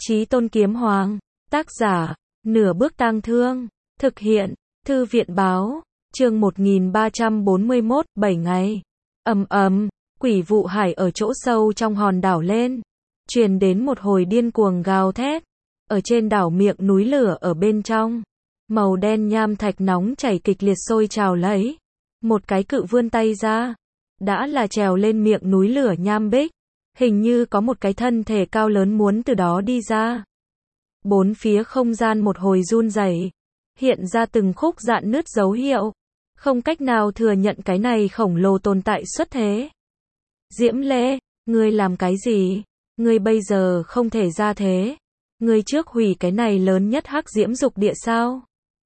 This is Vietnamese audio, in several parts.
Chí Tôn Kiếm Hoàng, tác giả, Nửa Bước Tang Thương, thực hiện, Thư viện báo, chương 1341, 7 ngày. Quỷ vụ hải ở chỗ sâu trong hòn đảo lên, truyền đến một hồi điên cuồng gào thét. Ở trên đảo miệng núi lửa ở bên trong, màu đen nham thạch nóng chảy kịch liệt sôi trào lấy. Một cái cự vươn tay ra, đã là trèo lên miệng núi lửa nham bích. Hình như có một cái thân thể cao lớn muốn từ đó đi ra. Bốn phía không gian một hồi run rẩy, hiện ra từng khúc rạn nứt dấu hiệu. Không cách nào thừa nhận cái này khổng lồ tồn tại xuất thế. Diễm Lê, ngươi làm cái gì? Ngươi bây giờ không thể ra thế. Ngươi trước hủy cái này lớn nhất hắc diễm dục địa sao?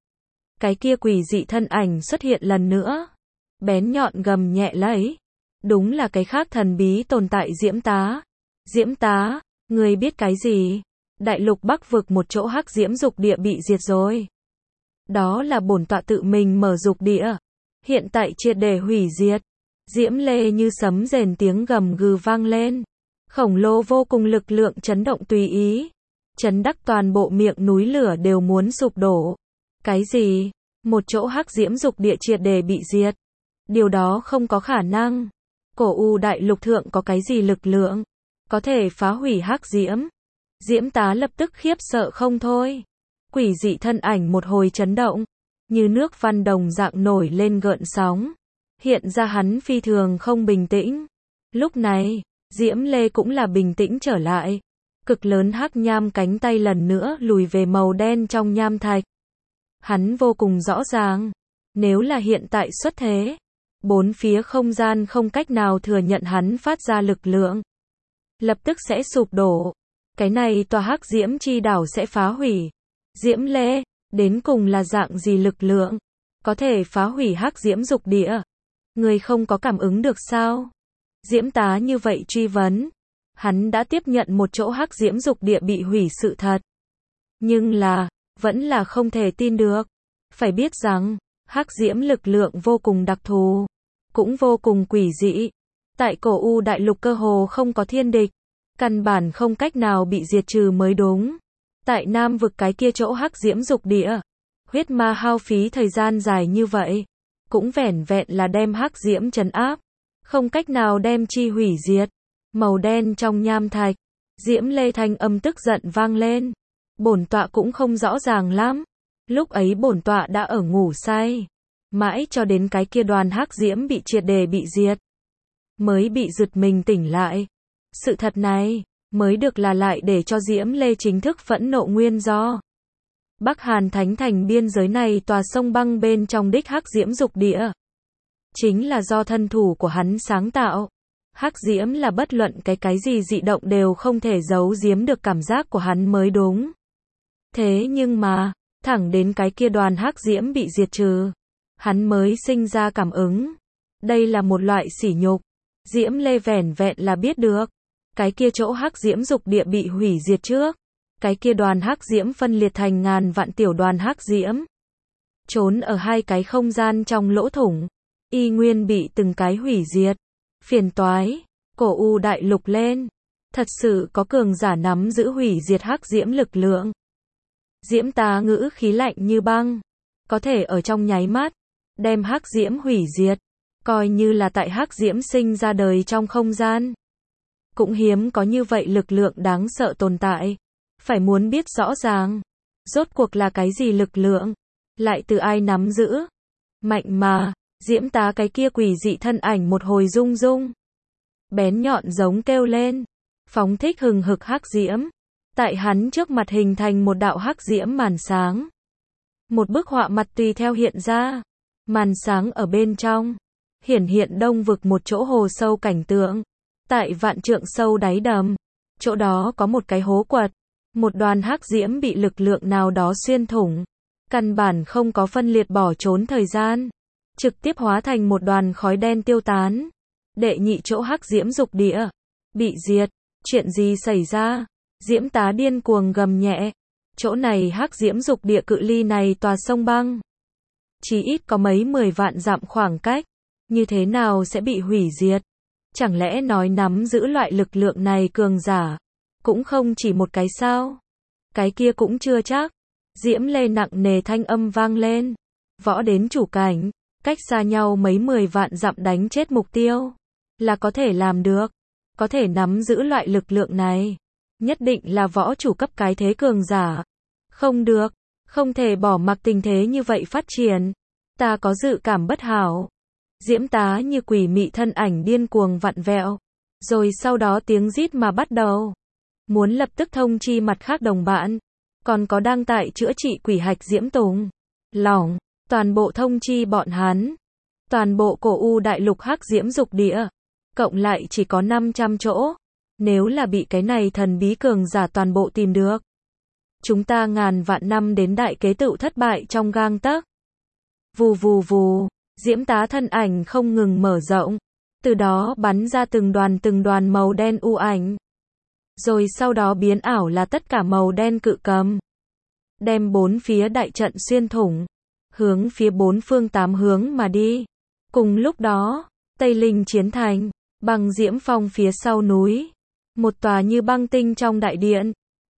Cái kia quỷ dị thân ảnh xuất hiện lần nữa. Bén nhọn gầm nhẹ lấy. Đúng là cái khác thần bí tồn tại Diễm Tá. Diễm Tá, ngươi biết cái gì? Đại lục Bắc vực một chỗ hắc diễm dục địa bị diệt rồi. Đó là bổn tọa tự mình mở dục địa. Hiện tại triệt để hủy diệt. Diễm Lê như sấm rền tiếng gầm gừ vang lên. Khổng lồ vô cùng lực lượng chấn động tùy ý. Chấn đắc toàn bộ miệng núi lửa đều muốn sụp đổ. Cái gì? Một chỗ hắc diễm dục địa triệt để bị diệt. Điều đó không có khả năng. Cổ U đại lục thượng có cái gì lực lượng có thể phá hủy hắc diễm? Diễm Tá lập tức khiếp sợ không thôi. Quỷ dị thân ảnh một hồi chấn động, như nước văn đồng dạng nổi lên gợn sóng. Hiện ra hắn phi thường không bình tĩnh. Lúc này, Diễm Lê cũng là bình tĩnh trở lại. Cực lớn hắc nham cánh tay lần nữa lùi về màu đen trong nham thạch. Hắn vô cùng rõ ràng, nếu là hiện tại xuất thế, bốn phía không gian không cách nào thừa nhận hắn phát ra lực lượng. Lập tức sẽ sụp đổ. Cái này tòa hắc diễm chi đảo sẽ phá hủy. Diễm Lê, đến cùng là dạng gì lực lượng có thể phá hủy hắc diễm dục địa? Người không có cảm ứng được sao? Diễm Tá như vậy truy vấn. Hắn đã tiếp nhận một chỗ hắc diễm dục địa bị hủy sự thật. Nhưng là, vẫn là không thể tin được. Phải biết rằng, hắc diễm lực lượng vô cùng đặc thù, cũng vô cùng quỷ dị. Tại cổ U đại lục cơ hồ không có thiên địch, căn bản không cách nào bị diệt trừ mới đúng. Tại Nam vực cái kia chỗ hắc diễm dục địa, huyết ma hao phí thời gian dài như vậy, cũng vẻn vẹn là đem hắc diễm trấn áp, không cách nào đem chi hủy diệt. Màu đen trong nham thạch, Diễm Lê thanh âm tức giận vang lên. Bổn tọa cũng không rõ ràng lắm. Lúc ấy bổn tọa đã ở ngủ say, mãi cho đến cái kia đoàn hắc diễm bị triệt để bị diệt, mới bị giật mình tỉnh lại. Sự thật này mới được là lại để cho Diễm Lê chính thức phẫn nộ nguyên do. Bắc Hàn Thánh Thành biên giới này tòa sông băng bên trong đích hắc diễm dục địa, chính là do thân thủ của hắn sáng tạo. Hắc diễm là bất luận cái gì dị động đều không thể giấu giếm được cảm giác của hắn mới đúng. Thế nhưng mà, thẳng đến cái kia đoàn hắc diễm bị diệt trừ, hắn mới sinh ra cảm ứng. Đây là một loại sỉ nhục. Diễm Lê vẻn vẹn là biết được, cái kia chỗ hắc diễm dục địa bị hủy diệt trước, cái kia đoàn hắc diễm phân liệt thành ngàn vạn tiểu đoàn hắc diễm, trốn ở hai cái không gian trong lỗ thủng, y nguyên bị từng cái hủy diệt. Phiền toái, cổ U đại lục lên, thật sự có cường giả nắm giữ hủy diệt hắc diễm lực lượng. Diễm Tá ngữ khí lạnh như băng, có thể ở trong nháy mắt đem hắc diễm hủy diệt, coi như là tại hắc diễm sinh ra đời trong không gian, cũng hiếm có như vậy lực lượng đáng sợ tồn tại. Phải muốn biết rõ ràng, rốt cuộc là cái gì lực lượng, lại từ ai nắm giữ. Mạnh mà, Diễm Tá cái kia quỷ dị thân ảnh một hồi rung rung, bén nhọn giống kêu lên, phóng thích hừng hực hắc diễm. Tại hắn trước mặt hình thành một đạo hắc diễm màn sáng. Một bức họa mặt tùy theo hiện ra. Màn sáng ở bên trong, hiển hiện đông vực một chỗ hồ sâu cảnh tượng. Tại vạn trượng sâu đáy đầm, chỗ đó có một cái hố quật. Một đoàn hắc diễm bị lực lượng nào đó xuyên thủng. Căn bản không có phân liệt bỏ trốn thời gian. Trực tiếp hóa thành một đoàn khói đen tiêu tán. Đệ nhị chỗ hắc diễm dục địa bị diệt. Chuyện gì xảy ra? Diễm Tá điên cuồng gầm nhẹ. Chỗ này hắc diễm dục địa cự ly này tòa sông băng, chỉ ít có mấy 10 vạn dặm khoảng cách. Như thế nào sẽ bị hủy diệt? Chẳng lẽ nói nắm giữ loại lực lượng này cường giả cũng không chỉ một cái sao? Cái kia cũng chưa chắc. Diễm Lê nặng nề thanh âm vang lên. Võ đến chủ cảnh, cách xa nhau mấy 10 vạn dặm đánh chết mục tiêu. Là có thể làm được. Có thể nắm giữ loại lực lượng này. Nhất định là võ chủ cấp cái thế cường giả. Không được. Không thể bỏ mặc tình thế như vậy phát triển. Ta có dự cảm bất hảo. Diễm tá như quỷ mị thân ảnh điên cuồng vặn vẹo. Rồi sau đó tiếng rít mà bắt đầu. Muốn lập tức thông chi mặt khác đồng bạn. Còn có đang tại chữa trị quỷ hạch Diễm Tùng. Lỏng. Toàn bộ thông chi bọn hắn. Toàn bộ cổ u đại lục hắc diễm dục địa. Cộng lại chỉ có 500 chỗ. Nếu là bị cái này thần bí cường giả toàn bộ tìm được. Chúng ta ngàn vạn năm đến đại kế tựu thất bại trong gang tấc. Vù vù vù. Diễm tá thân ảnh không ngừng mở rộng. Từ đó bắn ra từng đoàn màu đen u ảnh. Rồi sau đó biến ảo là tất cả màu đen cự cầm. Đem bốn phía đại trận xuyên thủng. Hướng phía bốn phương tám hướng mà đi. Cùng lúc đó, Tây Linh chiến thành, băng diễm phong phía sau núi. Một tòa như băng tinh trong đại điện.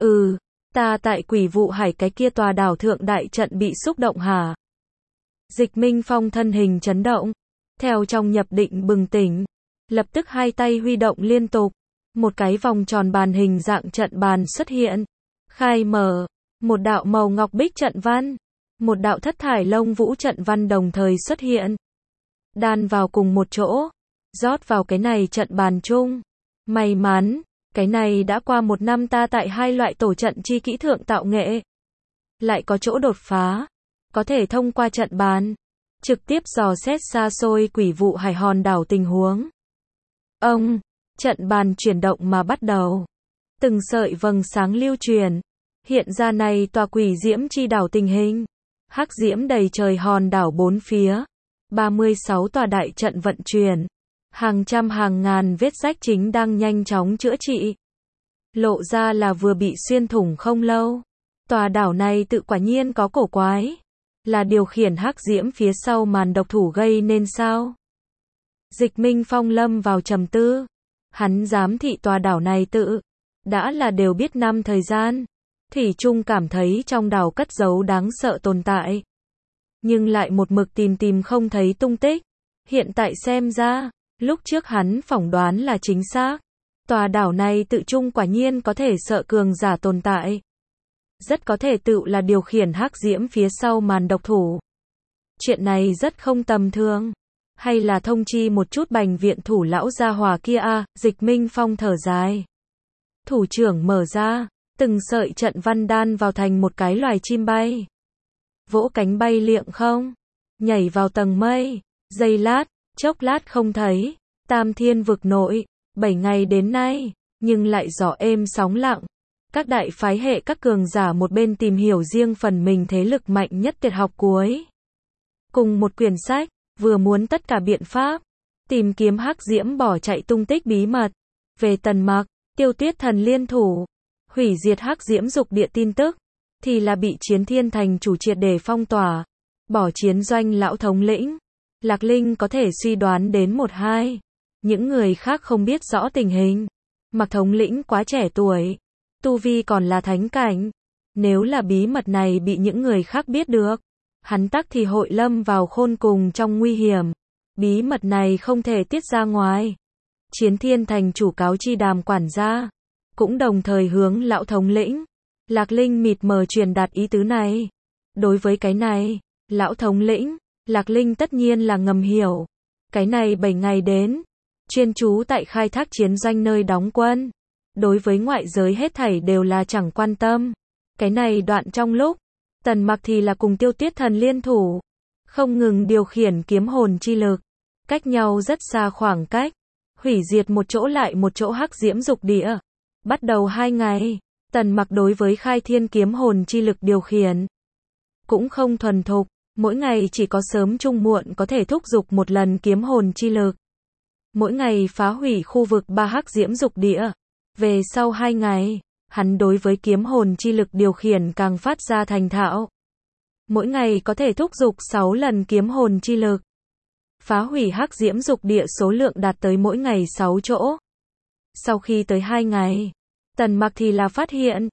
Ta tại Quỷ Vụ Hải cái kia tòa đảo thượng đại trận bị xúc động hả? Dịch Minh Phong thân hình chấn động. Theo trong nhập định bừng tỉnh. Lập tức hai tay huy động liên tục. Một cái vòng tròn bàn hình dạng trận bàn xuất hiện. Khai mở. Một đạo màu ngọc bích trận văn. Một đạo thất thải lông vũ trận văn đồng thời xuất hiện. Đan vào cùng một chỗ. Rót vào cái này trận bàn chung. May mắn. Cái này đã qua một năm ta tại hai loại tổ trận chi kỹ thượng tạo nghệ. Lại có chỗ đột phá. Có thể thông qua trận bàn. Trực tiếp dò xét xa xôi Quỷ Vụ Hải hòn đảo tình huống. Trận bàn chuyển động mà bắt đầu. Từng sợi vầng sáng lưu truyền. Hiện ra này tòa quỷ diễm chi đảo tình hình. Hắc diễm đầy trời hòn đảo bốn phía. 36 tòa đại trận vận chuyển. Hàng trăm hàng ngàn vết rách chính đang nhanh chóng chữa trị. Lộ ra là vừa bị xuyên thủng không lâu. Tòa đảo này tự quả nhiên có cổ quái. Là điều khiển hắc diễm phía sau màn độc thủ gây nên sao? Dịch Minh Phong lâm vào trầm tư. Hắn giám thị tòa đảo này đã là đều biết năm thời gian. Thủy chung cảm thấy trong đảo cất giấu đáng sợ tồn tại. Nhưng lại một mực tìm không thấy tung tích. Hiện tại xem ra, lúc trước hắn phỏng đoán là chính xác. Tòa đảo này tự chung quả nhiên có thể sợ cường giả tồn tại. Rất có thể tự là điều khiển hắc diễm phía sau màn độc thủ. Chuyện này rất không tầm thường. Hay là thông chi một chút bành viện thủ lão gia hòa kia a? Dịch Minh Phong thở dài. Thủ trưởng mở ra, từng sợi trận văn đan vào thành một cái loài chim bay. Vỗ cánh bay liệng không? Nhảy vào tầng mây. Giây lát, chốc lát không thấy. Tam thiên vực nội, 7 ngày đến nay, nhưng lại gió êm sóng lặng. Các đại phái hệ các cường giả một bên tìm hiểu riêng phần mình thế lực mạnh nhất tuyệt học cuối. Cùng một quyển sách, vừa muốn tất cả biện pháp. Tìm kiếm hắc diễm bỏ chạy tung tích bí mật. Về Tần Mặc, Tiêu Tuyết Thần liên thủ. Hủy diệt hắc diễm dục địa tin tức. Thì là bị Chiến Thiên Thành chủ triệt để phong tỏa. Bỏ chiến doanh lão thống lĩnh. Lạc Linh có thể suy đoán đến 1-2. Những người khác không biết rõ tình hình. Mặc thống lĩnh quá trẻ tuổi. Tu vi còn là thánh cảnh. Nếu là bí mật này bị những người khác biết được. Hắn tắc thì hội lâm vào khôn cùng trong nguy hiểm. Bí mật này không thể tiết ra ngoài. Chiến Thiên Thành chủ cáo chi Đàm quản gia. Cũng đồng thời hướng lão thống lĩnh. Lạc Linh mịt mờ truyền đạt ý tứ này. Đối với cái này, lão thống lĩnh, Lạc Linh tất nhiên là ngầm hiểu. Cái này 7 ngày đến. Chuyên chú tại khai thác chiến doanh nơi đóng quân. Đối với ngoại giới hết thảy đều là chẳng quan tâm. Cái này đoạn trong lúc, Tần Mặc thì là cùng Tiêu Tuyết Thần liên thủ. Không ngừng điều khiển kiếm hồn chi lực. Cách nhau rất xa khoảng cách. Hủy diệt một chỗ lại một chỗ hắc diễm dục địa. Bắt đầu 2 ngày. Tần Mặc đối với khai thiên kiếm hồn chi lực điều khiển. Cũng không thuần thục. Mỗi ngày chỉ có sớm trung muộn có thể thúc giục một lần kiếm hồn chi lực. Mỗi ngày phá hủy khu vực 3 hắc diễm dục địa. Về sau 2 ngày, hắn đối với kiếm hồn chi lực điều khiển càng phát ra thành thạo. Mỗi ngày có thể thúc giục 6 lần kiếm hồn chi lực. Phá hủy hắc diễm dục địa số lượng đạt tới mỗi ngày 6 chỗ. Sau khi tới 2 ngày, Tần Mặc thì là phát hiện,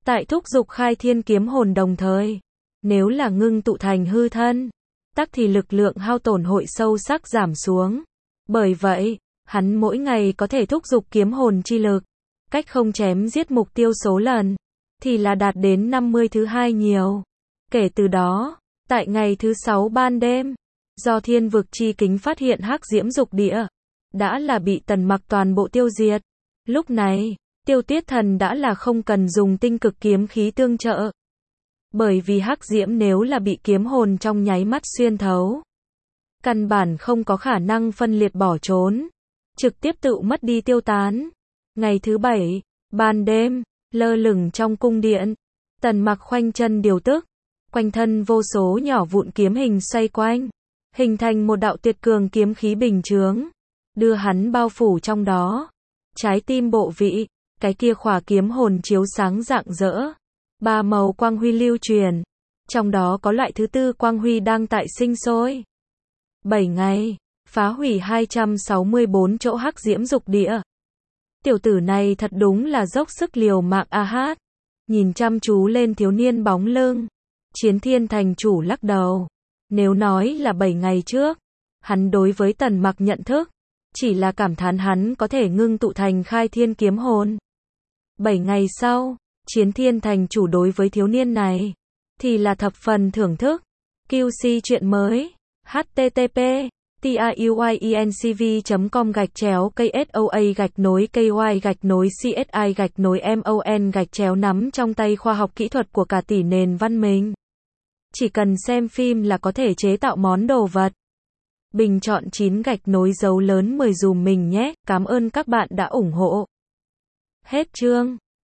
Tại thúc dục khai thiên kiếm hồn đồng thời, nếu là ngưng tụ thành hư thân, tắc thì lực lượng hao tổn hội sâu sắc giảm xuống. Bởi vậy, hắn mỗi ngày có thể thúc dục kiếm hồn chi lực, cách không chém giết mục tiêu số lần, thì là đạt đến 50 thứ 2 nhiều. Kể từ đó, tại ngày thứ 6 ban đêm, do thiên vực chi kính phát hiện hắc diễm dục địa, đã là bị Tần Mặc toàn bộ tiêu diệt. Lúc này, Tiêu Tiết Thần đã là không cần dùng tinh cực kiếm khí tương trợ. Bởi vì hắc diễm nếu là bị kiếm hồn trong nháy mắt xuyên thấu, căn bản không có khả năng phân liệt bỏ trốn, trực tiếp tự mất đi tiêu tán. Ngày thứ 7, ban đêm, lơ lửng trong cung điện, Tần Mặc khoanh chân điều tức, quanh thân vô số nhỏ vụn kiếm hình xoay quanh, hình thành một đạo tuyệt cường kiếm khí bình chướng, đưa hắn bao phủ trong đó. Trái tim bộ vị, cái kia khỏa kiếm hồn chiếu sáng rạng rỡ, 3 màu quang huy lưu truyền, trong đó có loại thứ 4 quang huy đang tại sinh sôi. 7 ngày, phá hủy 264 chỗ hắc diễm dục địa. Tiểu tử này thật đúng là dốc sức liều mạng a hát. Nhìn chăm chú lên thiếu niên bóng lưng, Chiến Thiên thành chủ lắc đầu. Nếu nói là 7 ngày trước, hắn đối với Tần Mặc nhận thức, chỉ là cảm thán hắn có thể ngưng tụ thành khai thiên kiếm hồn. 7 ngày sau, Chiến Thiên thành chủ đối với thiếu niên này, thì là thập phần thưởng thức. QC chuyện mới, http://tiuyenscv.com/KSOA-KY-CSI-MON nắm trong tay khoa học kỹ thuật của cả tỷ nền văn minh. Chỉ cần xem phim là có thể chế tạo món đồ vật. Bình chọn 9 dấu lớn 10 dùm mình nhé, cảm ơn các bạn đã ủng hộ. Hết chương.